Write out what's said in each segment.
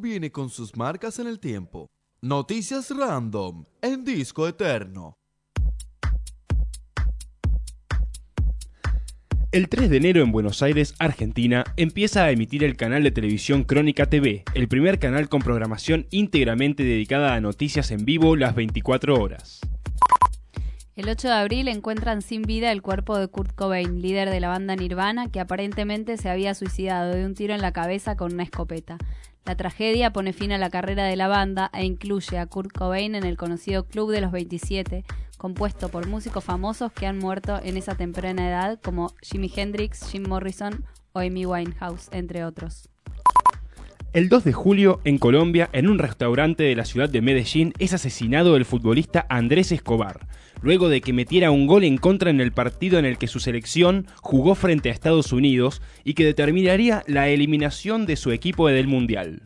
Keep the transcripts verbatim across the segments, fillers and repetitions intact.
viene con sus marcas en el tiempo. Noticias random en Disco Eterno. El tres de enero en Buenos Aires, Argentina, empieza a emitir el canal de televisión Crónica T V, el primer canal con programación íntegramente dedicada a noticias en vivo las veinticuatro horas. El ocho de abril encuentran sin vida el cuerpo de Kurt Cobain, líder de la banda Nirvana, que aparentemente se había suicidado de un tiro en la cabeza con una escopeta. La tragedia pone fin a la carrera de la banda e incluye a Kurt Cobain en el conocido Club de los veintisiete, compuesto por músicos famosos que han muerto en esa temprana edad, como Jimi Hendrix, Jim Morrison o Amy Winehouse, entre otros. El dos de julio, en Colombia, en un restaurante de la ciudad de Medellín, es asesinado el futbolista Andrés Escobar, luego de que metiera un gol en contra en el partido en el que su selección jugó frente a Estados Unidos y que determinaría la eliminación de su equipo del Mundial.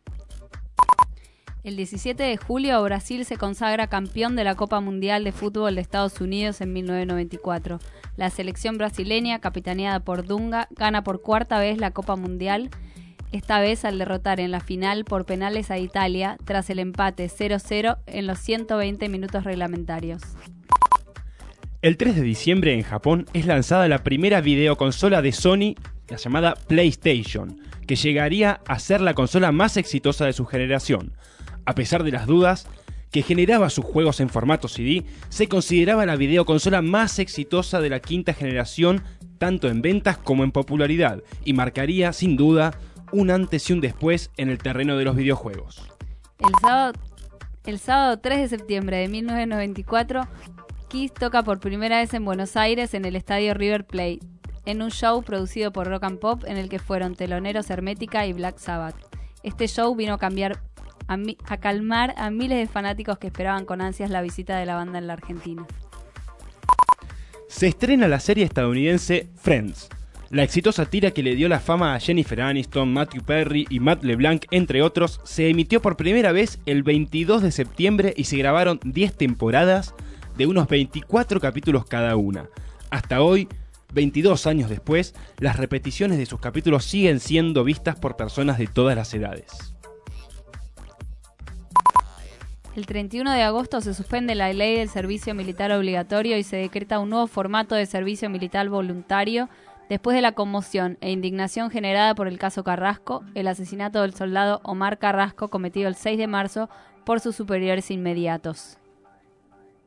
El diecisiete de julio, Brasil se consagra campeón de la Copa Mundial de Fútbol de Estados Unidos en mil novecientos noventa y cuatro. La selección brasileña, capitaneada por Dunga, gana por cuarta vez la Copa Mundial, esta vez al derrotar en la final por penales a Italia, tras el empate cero cero en los ciento veinte minutos reglamentarios. El tres de diciembre, en Japón, es lanzada la primera videoconsola de Sony, la llamada PlayStation, que llegaría a ser la consola más exitosa de su generación. A pesar de las dudas que generaba sus juegos en formato C D, se consideraba la videoconsola más exitosa de la quinta generación, tanto en ventas como en popularidad, y marcaría, sin duda, un antes y un después en el terreno de los videojuegos. El sábado, el sábado tres de septiembre de mil novecientos noventa y cuatro, Kiss toca por primera vez en Buenos Aires en el estadio River Plate, en un show producido por Rock and Pop en el que fueron teloneros Hermética y Black Sabbath. Este show vino a cambiar a, mi, a calmar a miles de fanáticos que esperaban con ansias la visita de la banda en la Argentina. Se estrena la serie estadounidense Friends. La exitosa tira que le dio la fama a Jennifer Aniston, Matthew Perry y Matt LeBlanc, entre otros, se emitió por primera vez el veintidós de septiembre y se grabaron diez temporadas de unos veinticuatro capítulos cada una. Hasta hoy, veintidós años después, las repeticiones de sus capítulos siguen siendo vistas por personas de todas las edades. El treinta y uno de agosto se suspende la ley del servicio militar obligatorio y se decreta un nuevo formato de servicio militar voluntario después de la conmoción e indignación generada por el caso Carrasco, el asesinato del soldado Omar Carrasco cometido el seis de marzo por sus superiores inmediatos.